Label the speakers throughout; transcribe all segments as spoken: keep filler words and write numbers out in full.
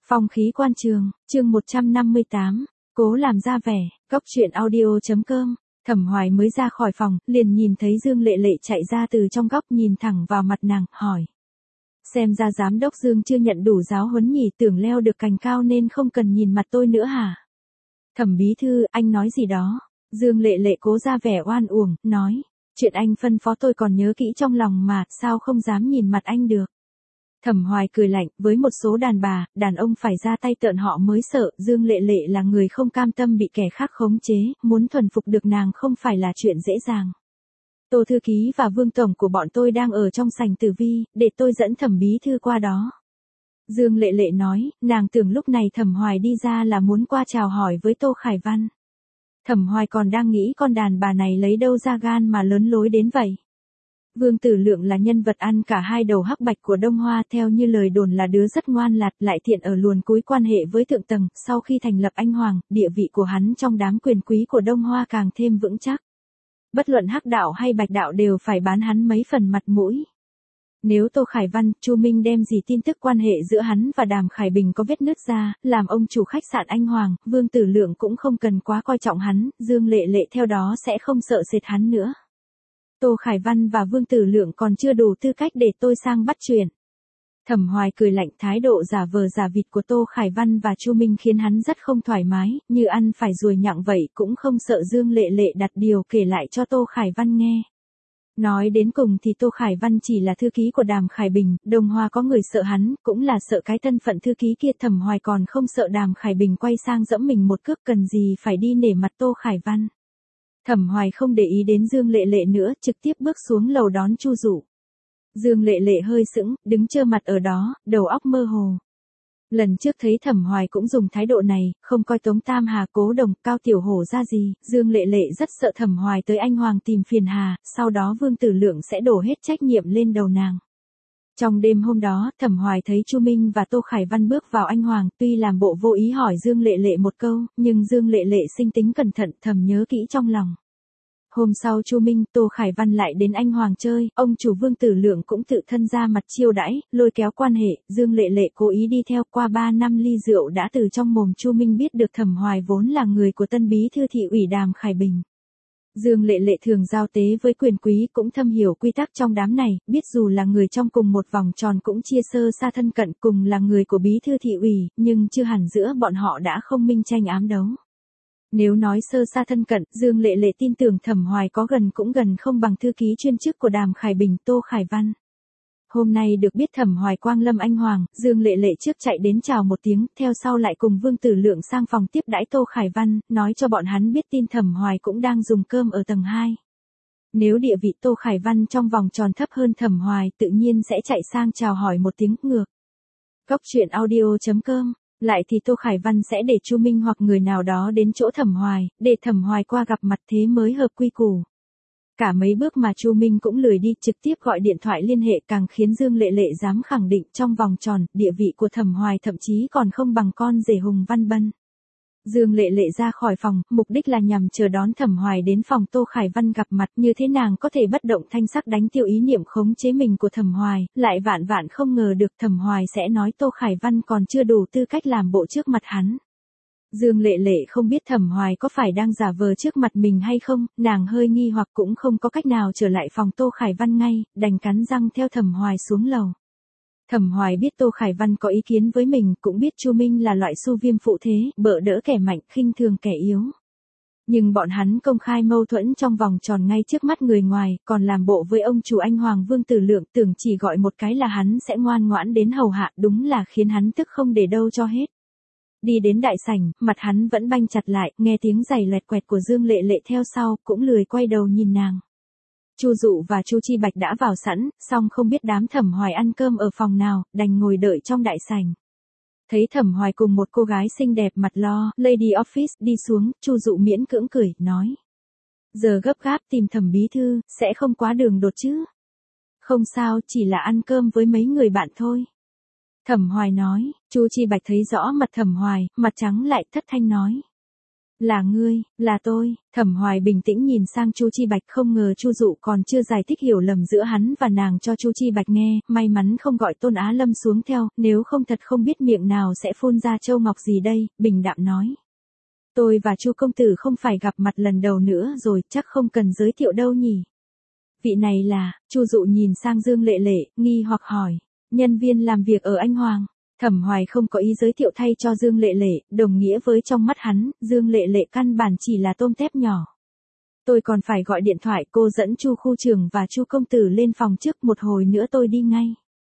Speaker 1: Phong khí quan trường, chương một trăm năm mươi tám, cố làm ra vẻ, cóc truyện audio.com. Thẩm Hoài mới ra khỏi phòng, liền nhìn thấy Dương Lệ Lệ chạy ra từ trong góc nhìn thẳng vào mặt nàng, hỏi. Xem ra giám đốc Dương chưa nhận đủ giáo huấn nhỉ, tưởng leo được cành cao nên không cần nhìn mặt tôi nữa hả? Thẩm bí thư, anh nói gì đó? Dương Lệ Lệ cố ra vẻ oan uổng, nói. Chuyện anh phân phó tôi còn nhớ kỹ trong lòng mà, sao không dám nhìn mặt anh được? Thẩm Hoài cười lạnh, với một số đàn bà, đàn ông phải ra tay tợn họ mới sợ, Dương Lệ Lệ là người không cam tâm bị kẻ khác khống chế, muốn thuần phục được nàng không phải là chuyện dễ dàng. Tô thư ký và Vương tổng của bọn tôi đang ở trong sảnh tử vi, để tôi dẫn Thẩm bí thư qua đó. Dương Lệ Lệ nói, nàng tưởng lúc này Thẩm Hoài đi ra là muốn qua chào hỏi với Tô Khải Văn. Thẩm Hoài còn đang nghĩ con đàn bà này lấy đâu ra gan mà lớn lối đến vậy. Vương Tử Lượng là nhân vật ăn cả hai đầu hắc bạch của Đông Hoa, theo như lời đồn là đứa rất ngoan lạt, lại thiện ở luồn cúi quan hệ với thượng tầng, sau khi thành lập Anh Hoàng, địa vị của hắn trong đám quyền quý của Đông Hoa càng thêm vững chắc. Bất luận hắc đạo hay bạch đạo đều phải bán hắn mấy phần mặt mũi. Nếu Tô Khải Văn, Chu Minh đem gì tin tức quan hệ giữa hắn và Đàm Khải Bình có vết nứt ra, làm ông chủ khách sạn Anh Hoàng, Vương Tử Lượng cũng không cần quá coi trọng hắn, Dương Lệ Lệ theo đó sẽ không sợ sệt hắn nữa. Tô Khải Văn và Vương Tử Lượng còn chưa đủ tư cách để tôi sang bắt chuyện. Thẩm Hoài cười lạnh, thái độ giả vờ giả vịt của Tô Khải Văn và Chu Minh khiến hắn rất không thoải mái, như ăn phải ruồi nhặng vậy, cũng không sợ Dương Lệ Lệ đặt điều kể lại cho Tô Khải Văn nghe. Nói đến cùng thì Tô Khải Văn chỉ là thư ký của Đàm Khải Bình, Đông Hoa có người sợ hắn, cũng là sợ cái thân phận thư ký kia. Thẩm Hoài còn không sợ Đàm Khải Bình quay sang giẫm mình một cước, cần gì phải đi nể mặt Tô Khải Văn. Thẩm Hoài không để ý đến Dương Lệ Lệ nữa, trực tiếp bước xuống lầu đón Chu Dụ. Dương Lệ Lệ hơi sững, đứng trơ mặt ở đó, đầu óc mơ hồ. Lần trước thấy Thẩm Hoài cũng dùng thái độ này, không coi Tống Tam Hà, Cố Đồng, Cao Tiểu Hổ ra gì, Dương Lệ Lệ rất sợ Thẩm Hoài tới Anh Hoàng tìm phiền hà, sau đó Vương Tử Lượng sẽ đổ hết trách nhiệm lên đầu nàng. Trong đêm hôm đó, Thẩm Hoài thấy Chu Minh và Tô Khải Văn bước vào Anh Hoàng, tuy làm bộ vô ý hỏi Dương Lệ Lệ một câu, nhưng Dương Lệ Lệ sinh tính cẩn thận, thầm nhớ kỹ trong lòng. Hôm sau Chu Minh, Tô Khải Văn lại đến Anh Hoàng chơi, ông chủ Vương Tử Lượng cũng tự thân ra mặt chiêu đãi, lôi kéo quan hệ, Dương Lệ Lệ cố ý đi theo. Qua ba năm ly rượu đã từ trong mồm Chu Minh biết được Thẩm Hoài vốn là người của tân bí thư thị ủy Đàm Khải Bình. Dương Lệ Lệ thường giao tế với quyền quý, cũng thâm hiểu quy tắc trong đám này, biết dù là người trong cùng một vòng tròn cũng chia sơ xa thân cận, cùng là người của bí thư thị ủy, nhưng chưa hẳn giữa bọn họ đã không minh tranh ám đấu. Nếu nói sơ xa thân cận, Dương Lệ Lệ tin tưởng Thẩm Hoài có gần cũng gần không bằng thư ký chuyên chức của Đàm Khải Bình, Tô Khải Văn. Hôm nay được biết Thẩm Hoài quang lâm Anh Hoàng, Dương Lệ Lệ trước chạy đến chào một tiếng, theo sau lại cùng Vương Tử Lượng sang phòng tiếp đãi Tô Khải Văn, nói cho bọn hắn biết tin Thẩm Hoài cũng đang dùng cơm ở tầng hai. Nếu địa vị Tô Khải Văn trong vòng tròn thấp hơn Thẩm Hoài, tự nhiên sẽ chạy sang chào hỏi một tiếng ngược. Cóc truyện audio.com. Lại thì Tô Khải Văn sẽ để Chu Minh hoặc người nào đó đến chỗ Thẩm Hoài, để Thẩm Hoài qua gặp mặt, thế mới hợp quy củ. Cả mấy bước mà Chu Minh cũng lười đi, trực tiếp gọi điện thoại liên hệ, càng khiến Dương Lệ Lệ dám khẳng định trong vòng tròn, địa vị của Thẩm Hoài thậm chí còn không bằng con rể Hùng Văn Bân. Dương Lệ Lệ ra khỏi phòng, mục đích là nhằm chờ đón Thẩm Hoài đến phòng Tô Khải Văn gặp mặt, như thế nàng có thể bất động thanh sắc đánh tiêu ý niệm khống chế mình của Thẩm Hoài, lại vạn vạn không ngờ được Thẩm Hoài sẽ nói Tô Khải Văn còn chưa đủ tư cách làm bộ trước mặt hắn. Dương Lệ Lệ không biết Thẩm Hoài có phải đang giả vờ trước mặt mình hay không, nàng hơi nghi hoặc cũng không có cách nào trở lại phòng Tô Khải Văn ngay, đành cắn răng theo Thẩm Hoài xuống lầu. Thẩm Hoài biết Tô Khải Văn có ý kiến với mình, cũng biết Chu Minh là loại su viêm phụ thế, bợ đỡ kẻ mạnh, khinh thường kẻ yếu. Nhưng bọn hắn công khai mâu thuẫn trong vòng tròn ngay trước mắt người ngoài, còn làm bộ với ông chủ Anh Hoàng Vương Tử Lượng, tưởng chỉ gọi một cái là hắn sẽ ngoan ngoãn đến hầu hạ, đúng là khiến hắn tức không để đâu cho hết. Đi đến đại sảnh, mặt hắn vẫn banh chặt lại, nghe tiếng giày loẹt quẹt của Dương Lệ Lệ theo sau, cũng lười quay đầu nhìn nàng. Chu Dụ và Chu Chi Bạch đã vào sẵn, song không biết đám Thẩm Hoài ăn cơm ở phòng nào, đành ngồi đợi trong đại sảnh. Thấy Thẩm Hoài cùng một cô gái xinh đẹp mặt lo, Lady Office đi xuống, Chu Dụ miễn cưỡng cười, nói. Giờ gấp gáp tìm Thẩm bí thư, sẽ không quá đường đột chứ? Không sao, chỉ là ăn cơm với mấy người bạn thôi. Thẩm Hoài nói. Chu Chi Bạch thấy rõ mặt Thẩm Hoài, mặt trắng lại, thất thanh nói. Là ngươi, là tôi. Thẩm Hoài bình tĩnh nhìn sang Chu Chi Bạch, không ngờ Chu Dụ còn chưa giải thích hiểu lầm giữa hắn và nàng cho Chu Chi Bạch nghe, may mắn không gọi Tôn Á Lâm xuống theo, nếu không thật không biết miệng nào sẽ phun ra châu ngọc gì đây, bình đạm nói. Tôi và Chu công tử không phải gặp mặt lần đầu nữa rồi, chắc không cần giới thiệu đâu nhỉ. Vị này là, Chu Dụ nhìn sang Dương Lệ Lệ, nghi hoặc hỏi, nhân viên làm việc ở Anh Hoàng. Thẩm Hoài không có ý giới thiệu thay cho Dương Lệ Lệ, đồng nghĩa với trong mắt hắn, Dương Lệ Lệ căn bản chỉ là tôm tép nhỏ. Tôi còn phải gọi điện thoại, cô dẫn Chu khu trưởng và Chu công tử lên phòng trước, một hồi nữa tôi đi ngay.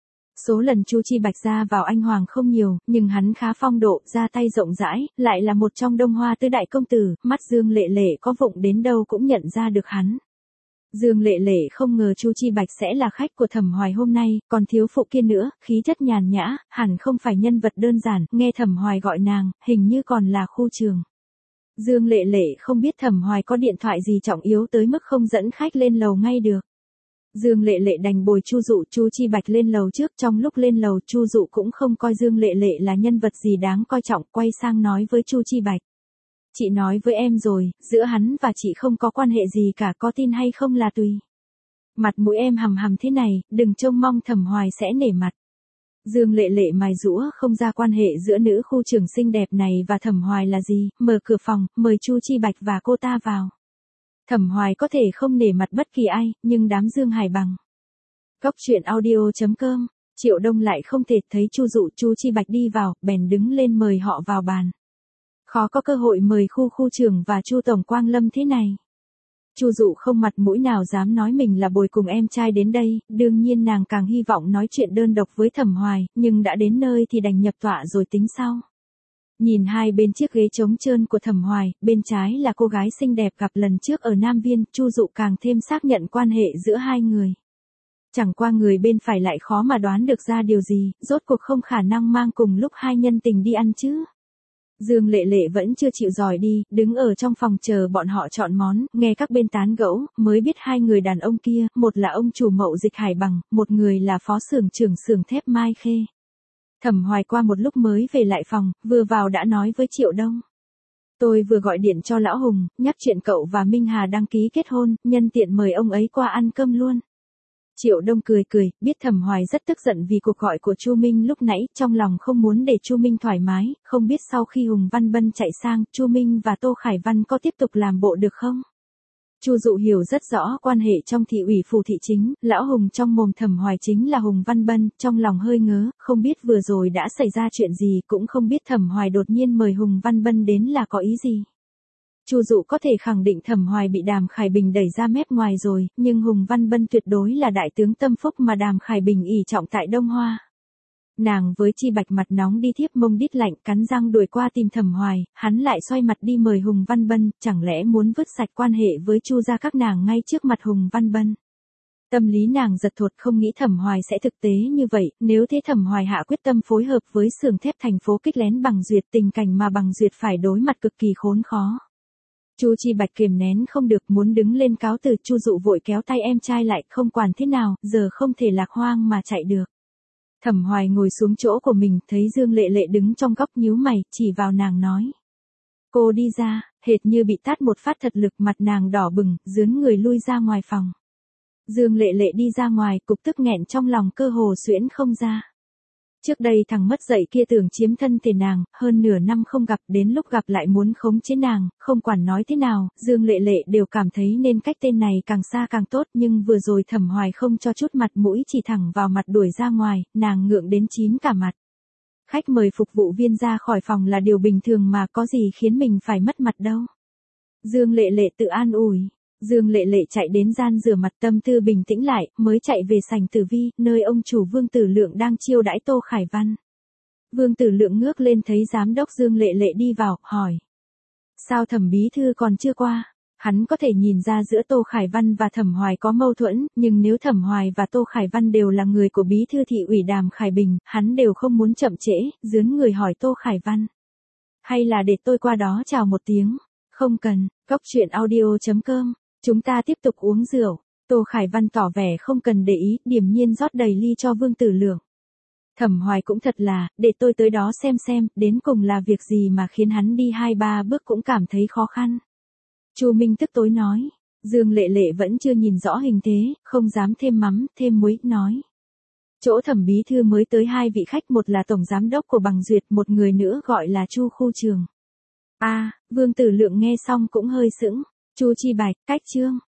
Speaker 1: Số lần Chu Chi Bạch ra vào Anh Hoàng không nhiều, nhưng hắn khá phong độ, ra tay rộng rãi, lại là một trong đông hoa tứ đại công tử, mắt Dương Lệ Lệ có vụng đến đâu cũng nhận ra được hắn. Dương Lệ Lệ không ngờ Chu Chi Bạch sẽ là khách của Thẩm Hoài hôm nay, còn thiếu phụ kia nữa, khí chất nhàn nhã, hẳn không phải nhân vật đơn giản, nghe Thẩm Hoài gọi nàng, hình như còn là khu trường. Dương Lệ Lệ không biết Thẩm Hoài có điện thoại gì trọng yếu tới mức không dẫn khách lên lầu ngay được. Dương Lệ Lệ đành bồi Chu Dụ, Chu Chi Bạch lên lầu trước, trong lúc lên lầu Chu Dụ cũng không coi Dương Lệ Lệ là nhân vật gì đáng coi trọng, quay sang nói với Chu Chi Bạch. Chị nói với em rồi, giữa hắn và chị không có quan hệ gì cả, có tin hay không là tùy. Mặt mũi em hầm hầm thế này, đừng trông mong Thẩm Hoài sẽ nể mặt. Dương Lệ Lệ mài giũa không ra quan hệ giữa nữ khu trưởng xinh đẹp này và Thẩm Hoài là gì, mở cửa phòng, mời Chu Chi Bạch và cô ta vào. Thẩm Hoài có thể không nể mặt bất kỳ ai, nhưng đám Dương Hải bằng. Cốc truyện audio chấm com, Triệu Đông lại không thể thấy Chu Dụ, Chu Chi Bạch đi vào, bèn đứng lên mời họ vào bàn. Khó có cơ hội mời khu khu trưởng và Chu tổng quang lâm thế này. Chu Dụ không mặt mũi nào dám nói mình là bồi cùng em trai đến đây, đương nhiên nàng càng hy vọng nói chuyện đơn độc với Thẩm Hoài, nhưng đã đến nơi thì đành nhập tọa rồi tính sau. Nhìn hai bên chiếc ghế trống trơn của Thẩm Hoài, bên trái là cô gái xinh đẹp gặp lần trước ở Nam Viên, Chu Dụ càng thêm xác nhận quan hệ giữa hai người. Chẳng qua người bên phải lại khó mà đoán được ra điều gì, rốt cuộc không khả năng mang cùng lúc hai nhân tình đi ăn chứ. Dương Lệ Lệ vẫn chưa chịu dòi đi, đứng ở trong phòng chờ bọn họ chọn món, nghe các bên tán gẫu, mới biết hai người đàn ông kia, một là ông chủ Mậu Dịch Hải Bằng, một người là phó xưởng trưởng xưởng thép Mai Khê. Thẩm Hoài qua một lúc mới về lại phòng, vừa vào đã nói với Triệu Đông. Tôi vừa gọi điện cho Lão Hùng, nhắc chuyện cậu và Minh Hà đăng ký kết hôn, nhân tiện mời ông ấy qua ăn cơm luôn. Triệu Đông cười cười, biết Thẩm Hoài rất tức giận vì cuộc gọi của Chu Minh lúc nãy, trong lòng không muốn để Chu Minh thoải mái, không biết sau khi Hùng Văn Bân chạy sang, Chu Minh và Tô Khải Văn có tiếp tục làm bộ được không? Chu Dụ hiểu rất rõ quan hệ trong thị ủy phủ thị chính, Lão Hùng trong mồm Thẩm Hoài chính là Hùng Văn Bân, trong lòng hơi ngớ, không biết vừa rồi đã xảy ra chuyện gì, cũng không biết Thẩm Hoài đột nhiên mời Hùng Văn Bân đến là có ý gì. Chu Dụ có thể khẳng định Thẩm Hoài bị Đàm Khải Bình đẩy ra mép ngoài rồi, nhưng Hùng Văn Bân tuyệt đối là đại tướng tâm phúc mà Đàm Khải Bình ỷ trọng tại Đông Hoa. Nàng với Chi Bạch mặt nóng đi thiếp mông đít lạnh, cắn răng đuổi qua tìm Thẩm Hoài, hắn lại xoay mặt đi mời Hùng Văn Bân, chẳng lẽ muốn vứt sạch quan hệ với Chu gia các nàng ngay trước mặt Hùng Văn Bân. Tâm lý nàng giật thột, không nghĩ Thẩm Hoài sẽ thực tế như vậy, nếu thế Thẩm Hoài hạ quyết tâm phối hợp với xưởng thép thành phố kích lén Bằng Duyệt, tình cảnh mà Bằng Duyệt phải đối mặt cực kỳ khốn khó. Chu Chi Bạch kiềm nén không được, muốn đứng lên cáo từ, Chu Dụ vội kéo tay em trai lại, không quản thế nào, giờ không thể lạc hoang mà chạy được. Thẩm Hoài ngồi xuống chỗ của mình, thấy Dương Lệ Lệ đứng trong góc nhíu mày, chỉ vào nàng nói. Cô đi ra, hệt như bị tát một phát thật lực, mặt nàng đỏ bừng, dướn người lui ra ngoài phòng. Dương Lệ Lệ đi ra ngoài, cục tức nghẹn trong lòng cơ hồ xuyễn không ra. Trước đây thằng mất dạy kia tưởng chiếm thân thể nàng, hơn nửa năm không gặp, đến lúc gặp lại muốn khống chế nàng, không quản nói thế nào, Dương Lệ Lệ đều cảm thấy nên cách tên này càng xa càng tốt, nhưng vừa rồi Thẩm Hoài không cho chút mặt mũi, chỉ thẳng vào mặt đuổi ra ngoài, nàng ngượng đến chín cả mặt. Khách mời phục vụ viên ra khỏi phòng là điều bình thường mà, có gì khiến mình phải mất mặt đâu. Dương Lệ Lệ tự an ủi. Dương Lệ Lệ chạy đến gian rửa mặt, tâm tư bình tĩnh lại, mới chạy về sảnh Tử Vi, nơi ông chủ Vương Tử Lượng đang chiêu đãi Tô Khải Văn. Vương Tử Lượng ngước lên thấy giám đốc Dương Lệ Lệ đi vào, hỏi. Sao Thẩm bí thư còn chưa qua? Hắn có thể nhìn ra giữa Tô Khải Văn và Thẩm Hoài có mâu thuẫn, nhưng nếu Thẩm Hoài và Tô Khải Văn đều là người của bí thư thị ủy Đàm Khải Bình, hắn đều không muốn chậm trễ, dướn người hỏi Tô Khải Văn. Hay là để tôi qua đó chào một tiếng? Không cần, cốc truyện audio chấm com. Chúng ta tiếp tục uống rượu. Tô Khải Văn tỏ vẻ không cần để ý, điềm nhiên rót đầy ly cho Vương Tử Lượng. Thẩm Hoài cũng thật là, để tôi tới đó xem xem, đến cùng là việc gì mà khiến hắn đi hai ba bước cũng cảm thấy khó khăn. Chu Minh tức tối nói. Dương Lệ Lệ vẫn chưa nhìn rõ hình thế, không dám thêm mắm, thêm muối, nói. Chỗ Thẩm bí thư mới tới hai vị khách, một là tổng giám đốc của Bằng Duyệt, một người nữa gọi là Chu khu trường. A, Vương Tử Lượng nghe xong cũng hơi sững. Chu Chi Bạch, cách Trương.